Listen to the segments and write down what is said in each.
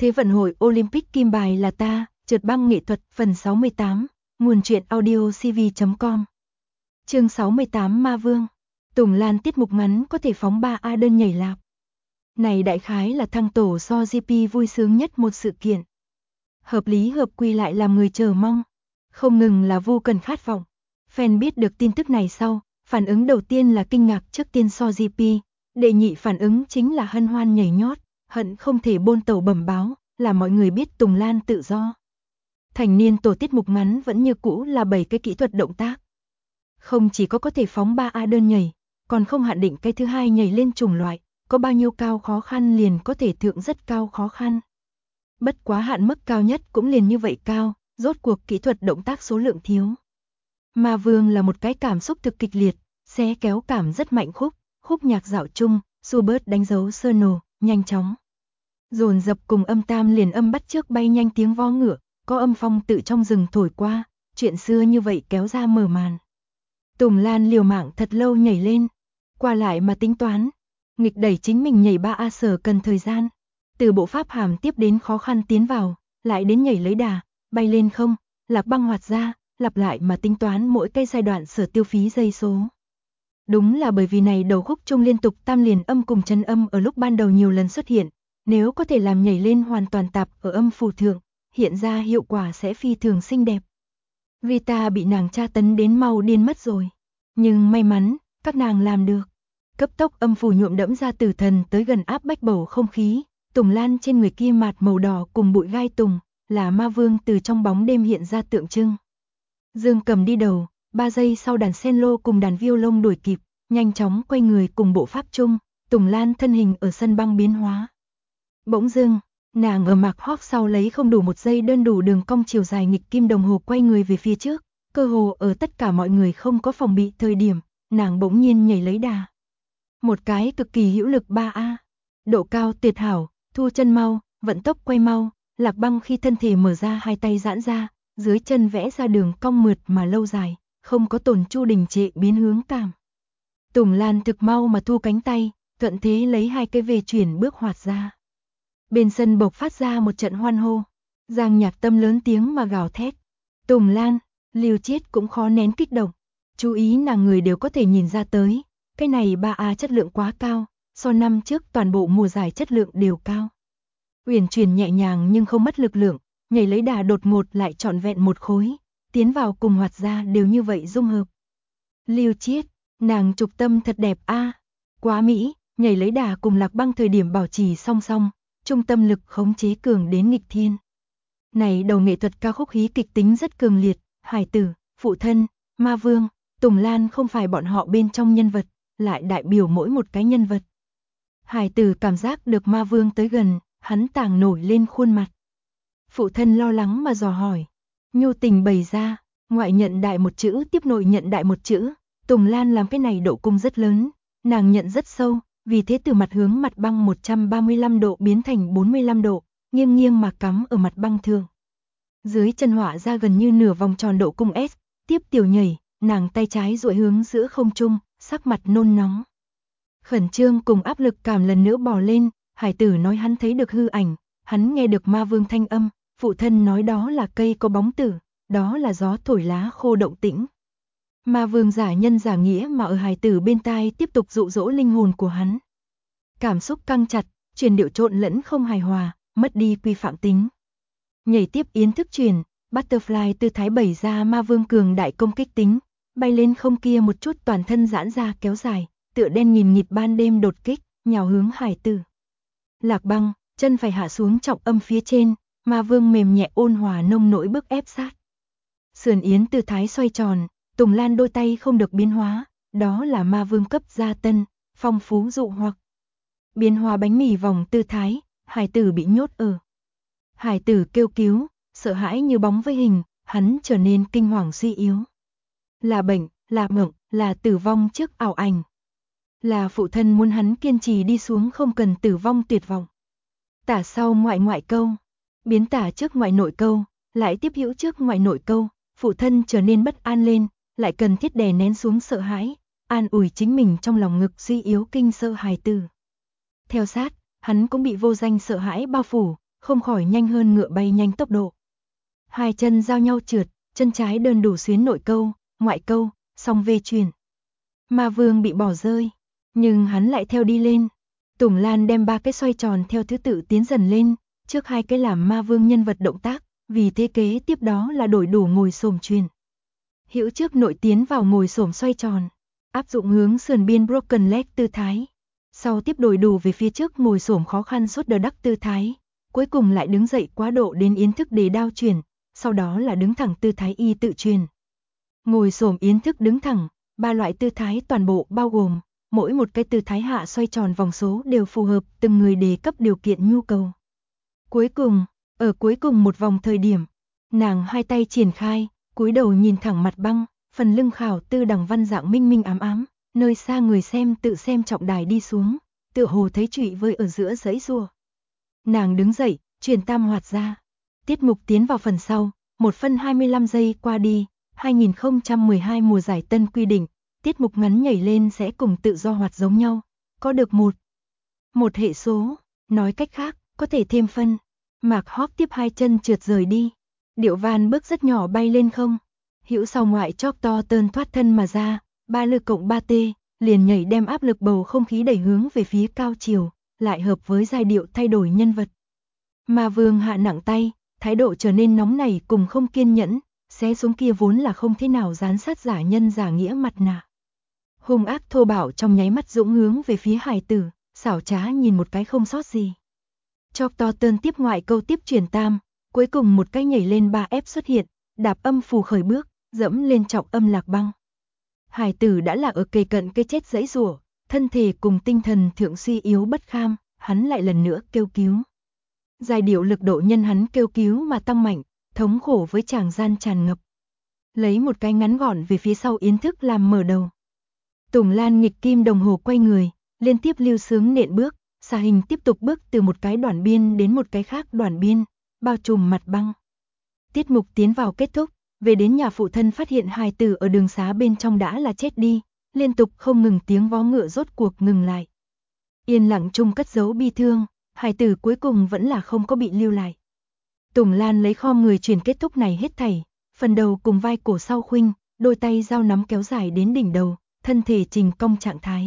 Thế vận hội Olympic kim bài là ta, trượt băng nghệ thuật phần 68, nguồn truyện audio cv.com. Chương 68 Ma Vương. Tùng Lan tiết mục ngắn có thể phóng 3A đơn nhảy lạp. Này đại khái là thăng tổ so GP vui sướng nhất một sự kiện. Hợp lý hợp quy lại làm người chờ mong. Không ngừng là vô cần khát vọng. Fan biết được tin tức này sau, phản ứng đầu tiên là kinh ngạc trước tiên so GP. Đệ nhị phản ứng chính là hân hoan nhảy nhót, hận không thể bôn tàu bẩm báo, là mọi người biết Tùng Lan tự do. Thành niên tổ tiết mục ngắn vẫn như cũ là 7 cái kỹ thuật động tác. Không chỉ có thể phóng 3A đơn nhảy, còn không hạn định cái thứ hai nhảy lên chủng loại, có bao nhiêu cao khó khăn liền có thể thượng rất cao khó khăn. Bất quá hạn mức cao nhất cũng liền như vậy cao, rốt cuộc kỹ thuật động tác số lượng thiếu. Ma Vương là một cái cảm xúc thực kịch liệt, xé kéo cảm rất mạnh khúc nhạc dạo chung, Schubert đánh dấu solo, nhanh chóng. Dồn dập cùng âm tam liền âm bắt chước bay nhanh tiếng vó ngựa, có âm phong tự trong rừng thổi qua, chuyện xưa như vậy kéo ra mở màn. Tùng Lan liều mạng thật lâu nhảy lên, qua lại mà tính toán, nghịch đẩy chính mình nhảy 3A sở cần thời gian, từ bộ pháp hàm tiếp đến khó khăn tiến vào, lại đến nhảy lấy đà, bay lên không, lạc băng hoạt ra, lặp lại mà tính toán mỗi cái giai đoạn sở tiêu phí giây số. Đúng là bởi vì này đầu khúc chung liên tục tam liền âm cùng chân âm ở lúc ban đầu nhiều lần xuất hiện, nếu có thể làm nhảy lên hoàn toàn tạp ở âm phủ thượng, hiện ra hiệu quả sẽ phi thường xinh đẹp. Vita bị nàng tra tấn đến mau điên mất rồi, nhưng may mắn, các nàng làm được. Cấp tốc âm phủ nhuộm đẫm ra tử thần tới gần áp bách bầu không khí, Tùng Lan trên người kia mạt màu đỏ cùng bụi gai tùng, là Ma Vương từ trong bóng đêm hiện ra tượng trưng. Dương cầm đi đầu, 3 giây sau đàn cello cùng đàn violon đuổi kịp, nhanh chóng quay người cùng bộ pháp chung, Tùng Lan thân hình ở sân băng biến hóa. Bỗng dưng, nàng ở mạc hóp sau lấy không đủ 1 giây đơn đủ đường cong chiều dài nghịch kim đồng hồ quay người về phía trước, cơ hồ ở tất cả mọi người không có phòng bị thời điểm, nàng bỗng nhiên nhảy lấy đà. Một cái cực kỳ hữu lực 3A, độ cao tuyệt hảo, thu chân mau, vận tốc quay mau, lạc băng khi thân thể mở ra hai tay giãn ra, dưới chân vẽ ra đường cong mượt mà lâu dài, không có tồn chu đình trệ biến hướng cảm. Tùng Lan thực mau mà thu cánh tay, thuận thế lấy hai cái về chuyển bước hoạt ra. Bên sân bộc phát ra một trận hoan hô, Giang Nhạc Tâm lớn tiếng mà gào thét. Tùng Lan, Lưu Chiết cũng khó nén kích động, chú ý nàng người đều có thể nhìn ra tới, cái này 3A chất lượng quá cao, so năm trước toàn bộ mùa giải chất lượng đều cao. Uyển chuyển nhẹ nhàng nhưng không mất lực lượng, nhảy lấy đà đột ngột lại trọn vẹn một khối, tiến vào cùng hoạt ra đều như vậy dung hợp. Lưu Chiết, nàng trục tâm thật đẹp a, quá mỹ, nhảy lấy đà cùng lạc băng thời điểm bảo trì song song, trung tâm lực khống chế cường đến nghịch thiên. Này đầu nghệ thuật ca khúc hí kịch tính rất cường liệt, Hải Tử, Phụ Thân, Ma Vương, Tùng Lan không phải bọn họ bên trong nhân vật, lại đại biểu mỗi một cái nhân vật. Hải Tử cảm giác được Ma Vương tới gần, hắn tàng nổi lên khuôn mặt. Phụ Thân lo lắng mà dò hỏi, nhu tình bày ra, ngoại nhận đại một chữ tiếp nội nhận đại một chữ, Tùng Lan làm cái này độ cung rất lớn, nàng nhận rất sâu, vì thế từ mặt hướng mặt băng 135 độ biến thành 45 độ, nghiêng nghiêng mà cắm ở mặt băng thường. Dưới chân họa ra gần như nửa vòng tròn độ cung S, tiếp tiểu nhảy, nàng tay trái duỗi hướng giữa không trung, sắc mặt nôn nóng. Khẩn trương cùng áp lực cảm lần nữa bò lên, Hải Tử nói hắn thấy được hư ảnh, hắn nghe được Ma Vương thanh âm, Phụ Thân nói đó là cây có bóng tử, đó là gió thổi lá khô động tĩnh. Ma Vương giả nhân giả nghĩa mà ở Hải Tử bên tai tiếp tục dụ dỗ linh hồn của hắn. Cảm xúc căng chặt, truyền điệu trộn lẫn không hài hòa, mất đi quy phạm tính. Nhảy tiếp yến thức truyền, butterfly tư thái bày ra Ma Vương cường đại công kích tính, bay lên không kia một chút toàn thân giãn ra kéo dài, tựa đen nghìn nghịt ban đêm đột kích, nhào hướng Hải Tử. Lạc băng, chân phải hạ xuống trọng âm phía trên, Ma Vương mềm nhẹ ôn hòa nông nỗi bước ép sát. Sườn yến tư thái xoay tròn, Tùng Lan đôi tay không được biến hóa, đó là Ma Vương cấp gia tân, phong phú dụ hoặc. Biến hóa bánh mì vòng tư thái, Hải Tử bị nhốt ở. Hải Tử kêu cứu, sợ hãi như bóng với hình, hắn trở nên kinh hoàng suy yếu. Là bệnh, là mộng, là tử vong trước ảo ảnh. Là Phụ Thân muốn hắn kiên trì đi xuống không cần tử vong tuyệt vọng. Tả sau ngoại câu, biến tả trước ngoại nội câu, lại tiếp hữu trước ngoại nội câu, Phụ Thân trở nên bất an lên, lại cần thiết đè nén xuống sợ hãi, an ủi chính mình trong lòng ngực suy yếu kinh sợ Hải Tử. Theo sát, hắn cũng bị vô danh sợ hãi bao phủ, không khỏi nhanh hơn ngựa bay nhanh tốc độ. Hai chân giao nhau trượt, chân trái đơn đủ xuyến nội câu, ngoại câu, song vê truyền. Ma Vương bị bỏ rơi, nhưng hắn lại theo đi lên. Tùng Lan đem 3 cái xoay tròn theo thứ tự tiến dần lên, trước 2 cái làm Ma Vương nhân vật động tác, vì thế kế tiếp đó là đổi đủ ngồi xổm truyền. Hữu trước nội tiến vào ngồi xổm xoay tròn, áp dụng hướng sườn biên broken leg tư thái. Sau tiếp đổi đủ về phía trước ngồi xổm khó khăn shoulder duck tư thái, cuối cùng lại đứng dậy quá độ đến yến thức đề đao truyền, sau đó là đứng thẳng tư thái y tự truyền. Ngồi xổm yến thức đứng thẳng, 3 loại tư thái toàn bộ bao gồm, mỗi một cái tư thái hạ xoay tròn vòng số đều phù hợp từng người đề cấp điều kiện nhu cầu. Cuối cùng, ở cuối cùng một vòng thời điểm, nàng hai tay triển khai, cúi đầu nhìn thẳng mặt băng, phần lưng khảo tư đằng văn dạng minh minh ám ám, nơi xa người xem tự xem trọng đài đi xuống, tựa hồ thấy trụy vơi ở giữa giấy rùa. Nàng đứng dậy, truyền tam hoạt ra. Tiết mục tiến vào phần sau, 1 phân 25 giây qua đi, 2012 mùa giải tân quy định, tiết mục ngắn nhảy lên sẽ cùng tự do hoạt giống nhau, có được một hệ số, nói cách khác, có thể thêm phân. Mạc Hawk tiếp 2 chân trượt rời đi, Điệu Van bước rất nhỏ bay lên không, hữu sau ngoại chóp to tơn thoát thân mà ra, 3 lực cộng 3T, liền nhảy đem áp lực bầu không khí đẩy hướng về phía cao chiều, lại hợp với giai điệu thay đổi nhân vật. Ma Vương hạ nặng tay, thái độ trở nên nóng nảy cùng không kiên nhẫn, xé xuống kia vốn là không thế nào dán sát giả nhân giả nghĩa mặt nạ. Hung ác thô bạo trong nháy mắt dũng hướng về phía hài tử, xảo trá nhìn một cái không sót gì. Chọc to tơn tiếp ngoại câu tiếp truyền tam, cuối cùng một cái nhảy lên 3F xuất hiện, đạp âm phù khởi bước, dẫm lên trọng âm lạc băng. Hài tử đã là ở kề cận cái chết dãy rủa, thân thể cùng tinh thần thượng suy yếu bất kham, hắn lại lần nữa kêu cứu. Giai điệu lực độ nhân hắn kêu cứu mà tăng mạnh, thống khổ với tràng gian tràn ngập. Lấy một cái ngắn gọn về phía sau yến thức làm mở đầu. Tùng Lan nghịch kim đồng hồ quay người, liên tiếp lưu sướng nện bước, xà hình tiếp tục bước từ một cái đoạn biên đến một cái khác đoạn biên, bao trùm mặt băng. Tiết mục tiến vào kết thúc, về đến nhà phụ thân phát hiện hài tử ở đường xá bên trong đã là chết đi, liên tục không ngừng tiếng vó ngựa rốt cuộc ngừng lại. Yên lặng chung cất giấu bi thương, hài tử cuối cùng vẫn là không có bị lưu lại. Tùng Lan lấy khom người truyền kết thúc này hết thảy, phần đầu cùng vai cổ sau khuynh, đôi tay dao nắm kéo dài đến đỉnh đầu, thân thể trình cong trạng thái.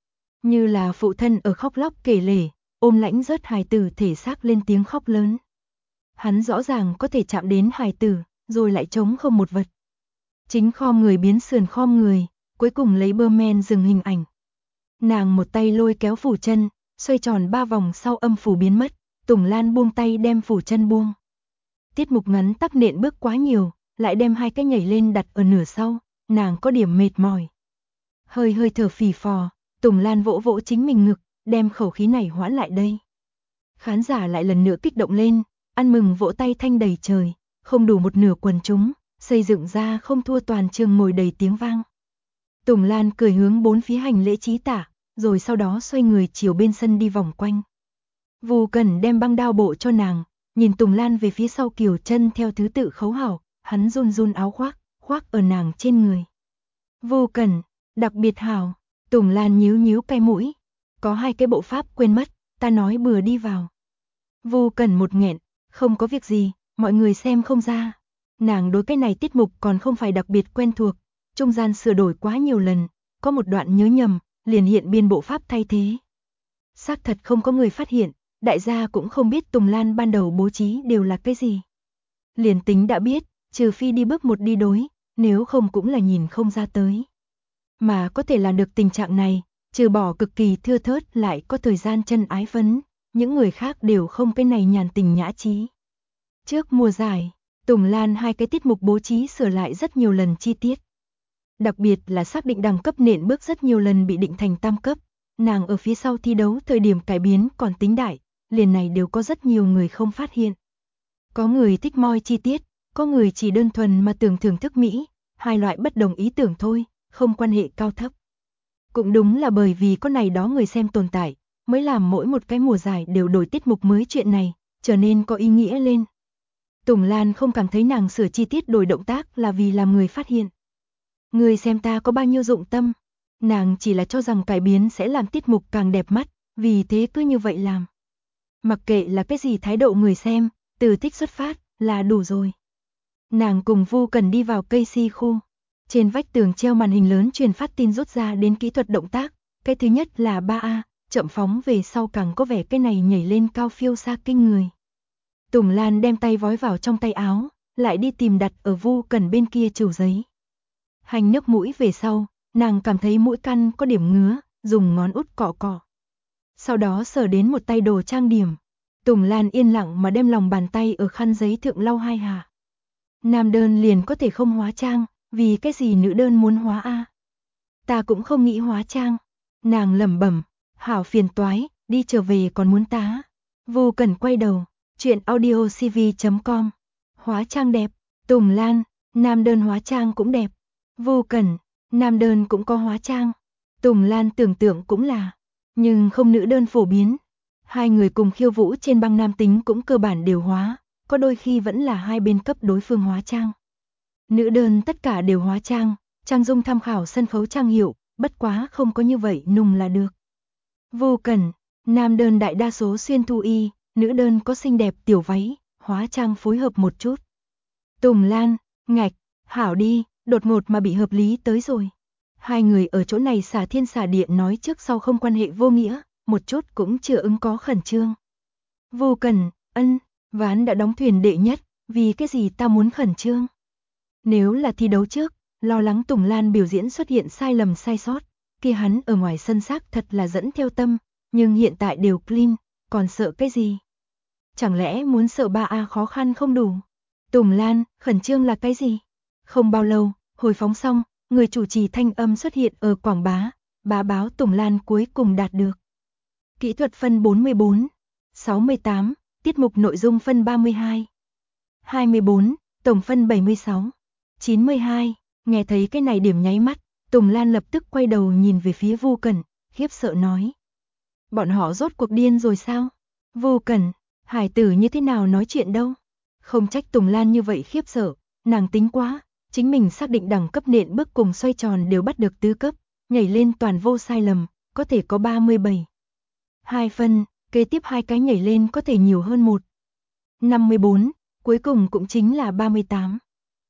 Như là phụ thân ở khóc lóc kể lể, ôm lãnh rớt hài tử thể xác lên tiếng khóc lớn. Hắn rõ ràng có thể chạm đến hài tử, rồi lại trống không một vật. Chính khom người biến sườn khom người, cuối cùng lấy bơ men dừng hình ảnh. Nàng một tay lôi kéo phủ chân, xoay tròn 3 vòng sau âm phủ biến mất, Tùng Lan buông tay đem phủ chân buông. Tiết mục ngắn tắc nện bước quá nhiều, lại đem 2 cái nhảy lên đặt ở nửa sau, nàng có điểm mệt mỏi. Hơi thở phì phò, Tùng Lan vỗ vỗ chính mình ngực, đem khẩu khí này hoãn lại đây. Khán giả lại lần nữa kích động lên, ăn mừng vỗ tay thanh đầy trời, không đủ một nửa quần chúng, xây dựng ra không thua toàn trường ngồi đầy tiếng vang. Tùng Lan cười hướng 4 phía hành lễ chí tả, rồi sau đó xoay người chiều bên sân đi vòng quanh. Vu Cẩn đem băng đao bộ cho nàng, nhìn Tùng Lan về phía sau kiều chân theo thứ tự khấu hảo, hắn run run áo khoác ở nàng trên người. Vu Cẩn, đặc biệt hảo, Tùng Lan nhíu nhíu cái mũi, có 2 cái bộ pháp quên mất, ta nói bừa đi vào. Vu Cẩn một nghẹn, không có việc gì, mọi người xem không ra. Nàng đối cái này tiết mục còn không phải đặc biệt quen thuộc, trung gian sửa đổi quá nhiều lần, có một đoạn nhớ nhầm, liền hiện biên bộ pháp thay thế. Xác thật không có người phát hiện, đại gia cũng không biết Tùng Lan ban đầu bố trí đều là cái gì. Liền tính đã biết, trừ phi đi bước một đi đối, nếu không cũng là nhìn không ra tới. Mà có thể làm được tình trạng này, trừ bỏ cực kỳ thưa thớt lại có thời gian chân ái phấn, những người khác đều không cái này nhàn tình nhã trí. Trước mùa giải, Tùng Lan 2 cái tiết mục bố trí sửa lại rất nhiều lần chi tiết. Đặc biệt là xác định đẳng cấp nện bước rất nhiều lần bị định thành tam cấp, nàng ở phía sau thi đấu thời điểm cải biến còn tính đại, liền này đều có rất nhiều người không phát hiện. Có người thích moi chi tiết, có người chỉ đơn thuần mà tưởng thưởng thức mỹ, 2 loại bất đồng ý tưởng thôi, không quan hệ cao thấp. Cũng đúng là bởi vì có này đó người xem tồn tại, mới làm mỗi một cái mùa giải đều đổi tiết mục mới chuyện này, trở nên có ý nghĩa lên. Tùng Lan không cảm thấy nàng sửa chi tiết đổi động tác là vì làm người phát hiện. Người xem ta có bao nhiêu dụng tâm, nàng chỉ là cho rằng cải biến sẽ làm tiết mục càng đẹp mắt, vì thế cứ như vậy làm. Mặc kệ là cái gì thái độ người xem, từ thích xuất phát là đủ rồi. Nàng cùng Vu Cần đi vào cây si khu. Trên vách tường treo màn hình lớn truyền phát tin rút ra đến kỹ thuật động tác. Cái thứ nhất là 3A, chậm phóng về sau càng có vẻ cái này nhảy lên cao phiêu xa kinh người. Tùng Lan đem tay vói vào trong tay áo, lại đi tìm đặt ở Vu Cần bên kia chùu giấy. Hành nước mũi về sau, nàng cảm thấy mũi căn có điểm ngứa, dùng ngón út cọ cọ. Sau đó sờ đến một tay đồ trang điểm. Tùng Lan yên lặng mà đem lòng bàn tay ở khăn giấy thượng lau hai hạ. Nam đơn liền có thể không hóa trang, vì cái gì nữ đơn muốn hóa a? Ta cũng không nghĩ hóa trang. Nàng lẩm bẩm, hảo phiền toái, đi trở về còn muốn tá. Vu Cần quay đầu, chuyện audiocv.com. Hóa trang đẹp, Tùng Lan, nam đơn hóa trang cũng đẹp. Vu Cần, nam đơn cũng có hóa trang. Tùng Lan tưởng tượng cũng là, nhưng không nữ đơn phổ biến. Hai người cùng khiêu vũ trên băng nam tính cũng cơ bản đều hóa, có đôi khi vẫn là hai bên cấp đối phương hóa trang. Nữ đơn tất cả đều hóa trang, trang dung tham khảo sân khấu trang hiệu, bất quá không có như vậy nùng là được. Vu Cần, nam đơn đại đa số xuyên thu y, nữ đơn có xinh đẹp tiểu váy, hóa trang phối hợp một chút. Tùng Lan, ngạch, hảo đi, đột ngột mà bị hợp lý tới rồi. Hai người ở chỗ này xả thiên xả địa nói trước sau không quan hệ vô nghĩa, một chút cũng chưa ứng có khẩn trương. Vu Cần, ván đã đóng thuyền đệ nhất, vì cái gì ta muốn khẩn trương? Nếu là thi đấu trước, lo lắng Tùng Lan biểu diễn xuất hiện sai lầm sai sót, kia hắn ở ngoài sân xác thật là dẫn theo tâm, nhưng hiện tại đều clean, còn sợ cái gì? Chẳng lẽ muốn sợ 3A khó khăn không đủ? Tùng Lan, khẩn trương là cái gì? Không bao lâu, hồi phóng xong, người chủ trì thanh âm xuất hiện ở quảng bá, báo Tùng Lan cuối cùng đạt được. Kỹ thuật phân 44, 68, tiết mục nội dung phân 32, 24, tổng phân 76, 92, nghe thấy cái này điểm nháy mắt, Tùng Lan lập tức quay đầu nhìn về phía Vu Cần, khiếp sợ nói. Bọn họ rốt cuộc điên rồi sao? Vu Cần, hải tử như thế nào nói chuyện đâu? Không trách Tùng Lan như vậy khiếp sợ, nàng tính quá, chính mình xác định đẳng cấp nện bước cùng xoay tròn đều bắt được tứ cấp, nhảy lên toàn vô sai lầm, có thể có 37. 2 phân, kế tiếp hai cái nhảy lên có thể nhiều hơn 1. 54, cuối cùng cũng chính là 38.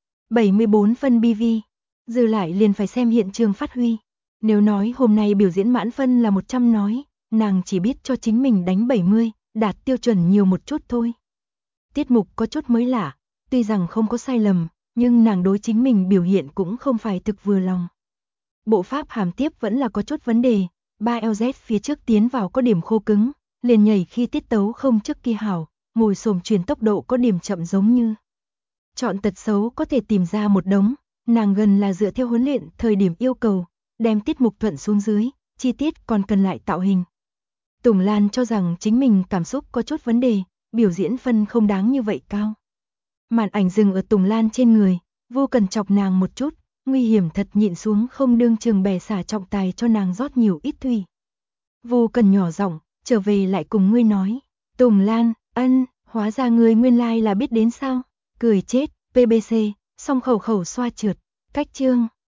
74 phân BV, dư lại liền phải xem hiện trường phát huy. Nếu nói hôm nay biểu diễn mãn phân là 100 nói, nàng chỉ biết cho chính mình đánh 70, đạt tiêu chuẩn nhiều một chút thôi. Tiết mục có chút mới lạ, tuy rằng không có sai lầm, nhưng nàng đối chính mình biểu hiện cũng không phải thực vừa lòng. Bộ pháp hàm tiếp vẫn là có chút vấn đề, 3LZ phía trước tiến vào có điểm khô cứng, liền nhảy khi tiết tấu không trước kia hảo, ngồi xổm truyền tốc độ có điểm chậm giống như. Chọn tật xấu có thể tìm ra một đống, nàng gần là dựa theo huấn luyện thời điểm yêu cầu, đem tiết mục thuận xuống dưới, chi tiết còn cần lại tạo hình. Tùng Lan cho rằng chính mình cảm xúc có chút vấn đề, biểu diễn phân không đáng như vậy cao. Màn ảnh dừng ở Tùng Lan trên người, Vô Cần chọc nàng một chút, nguy hiểm thật nhịn xuống không đương trường bè xả trọng tài cho nàng rót nhiều ít thủy. Vô Cần nhỏ giọng, trở về lại cùng ngươi nói. Tùng Lan, hóa ra ngươi nguyên lai là biết đến sao? Cười chết, PBC, song khẩu xoa trượt, cách chương.